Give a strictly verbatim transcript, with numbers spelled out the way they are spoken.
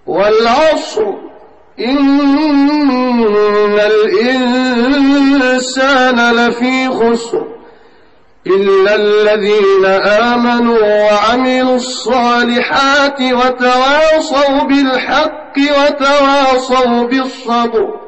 والعصر إن الإنسان لفي خسر إلا الذين آمنوا وعملوا الصالحات وتواصوا بالحق وتواصوا بالصبر